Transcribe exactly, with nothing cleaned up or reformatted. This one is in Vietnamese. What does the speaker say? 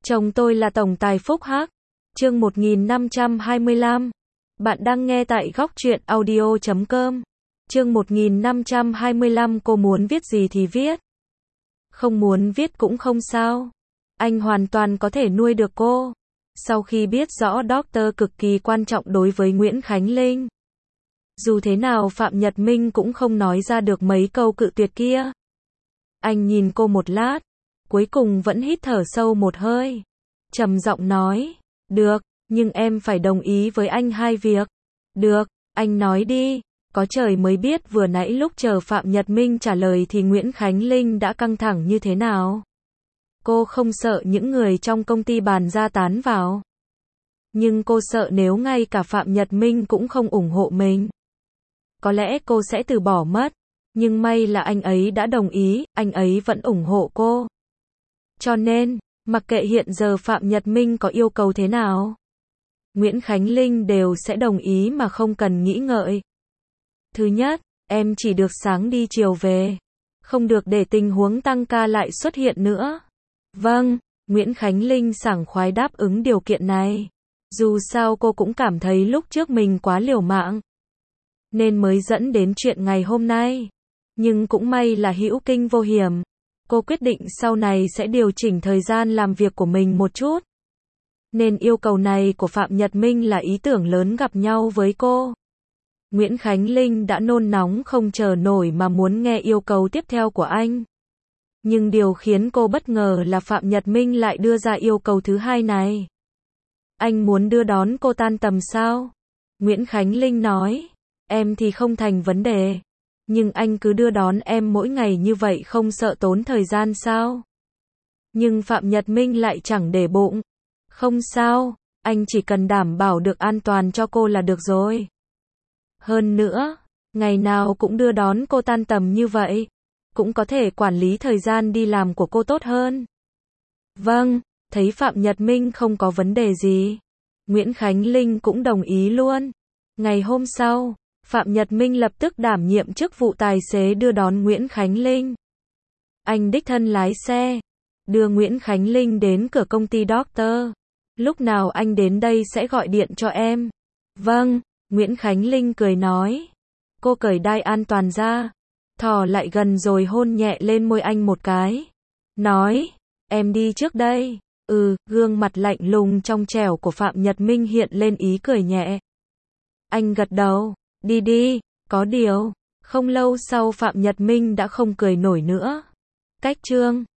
Chồng tôi là tổng tài Phúc Hắc. Chương một nghìn năm trăm hai mươi lăm. Bạn đang nghe tại góc truyện audio chấm com. Chương một nghìn năm trăm hai mươi lăm. Cô muốn viết gì thì viết. Không muốn viết cũng không sao. Anh hoàn toàn có thể nuôi được cô. Sau khi biết rõ Doctor cực kỳ quan trọng đối với Nguyễn Khánh Linh, dù thế nào Phạm Nhật Minh cũng không nói ra được mấy câu cự tuyệt kia. Anh nhìn cô một lát, cuối cùng vẫn hít thở sâu một hơi, trầm giọng nói, được, nhưng em phải đồng ý với anh hai việc. Được, anh nói đi. Có trời mới biết vừa nãy lúc chờ Phạm Nhật Minh trả lời thì Nguyễn Khánh Linh đã căng thẳng như thế nào. Cô không sợ những người trong công ty bàn ra tán vào, nhưng cô sợ nếu ngay cả Phạm Nhật Minh cũng không ủng hộ mình, có lẽ cô sẽ từ bỏ mất. Nhưng may là anh ấy đã đồng ý, anh ấy vẫn ủng hộ cô. Cho nên, mặc kệ hiện giờ Phạm Nhật Minh có yêu cầu thế nào, Nguyễn Khánh Linh đều sẽ đồng ý mà không cần nghĩ ngợi. Thứ nhất, em chỉ được sáng đi chiều về, không được để tình huống tăng ca lại xuất hiện nữa. Vâng, Nguyễn Khánh Linh sảng khoái đáp ứng điều kiện này. Dù sao cô cũng cảm thấy lúc trước mình quá liều mạng, nên mới dẫn đến chuyện ngày hôm nay. Nhưng cũng may là hữu kinh vô hiểm. Cô quyết định sau này sẽ điều chỉnh thời gian làm việc của mình một chút. Nên yêu cầu này của Phạm Nhật Minh là ý tưởng lớn gặp nhau với cô. Nguyễn Khánh Linh đã nôn nóng không chờ nổi mà muốn nghe yêu cầu tiếp theo của anh. Nhưng điều khiến cô bất ngờ là Phạm Nhật Minh lại đưa ra yêu cầu thứ hai này. Anh muốn đưa đón cô tan tầm sao? Nguyễn Khánh Linh nói, em thì không thành vấn đề. Nhưng anh cứ đưa đón em mỗi ngày như vậy không sợ tốn thời gian sao? Nhưng Phạm Nhật Minh lại chẳng để bụng. Không sao, anh chỉ cần đảm bảo được an toàn cho cô là được rồi. Hơn nữa, ngày nào cũng đưa đón cô tan tầm như vậy, cũng có thể quản lý thời gian đi làm của cô tốt hơn. Vâng, thấy Phạm Nhật Minh không có vấn đề gì, Nguyễn Khánh Linh cũng đồng ý luôn. Ngày hôm sau, Phạm Nhật Minh lập tức đảm nhiệm chức vụ tài xế đưa đón Nguyễn Khánh Linh. Anh đích thân lái xe, đưa Nguyễn Khánh Linh đến cửa công ty Doctor. Lúc nào anh đến đây sẽ gọi điện cho em. Vâng, Nguyễn Khánh Linh cười nói. Cô cởi đai an toàn ra, thò lại gần rồi hôn nhẹ lên môi anh một cái. Nói, em đi trước đây. Ừ, gương mặt lạnh lùng trong trẻo của Phạm Nhật Minh hiện lên ý cười nhẹ. Anh gật đầu, đi đi. Có điều, không lâu sau Phạm Nhật Minh đã không cười nổi nữa. Cách chương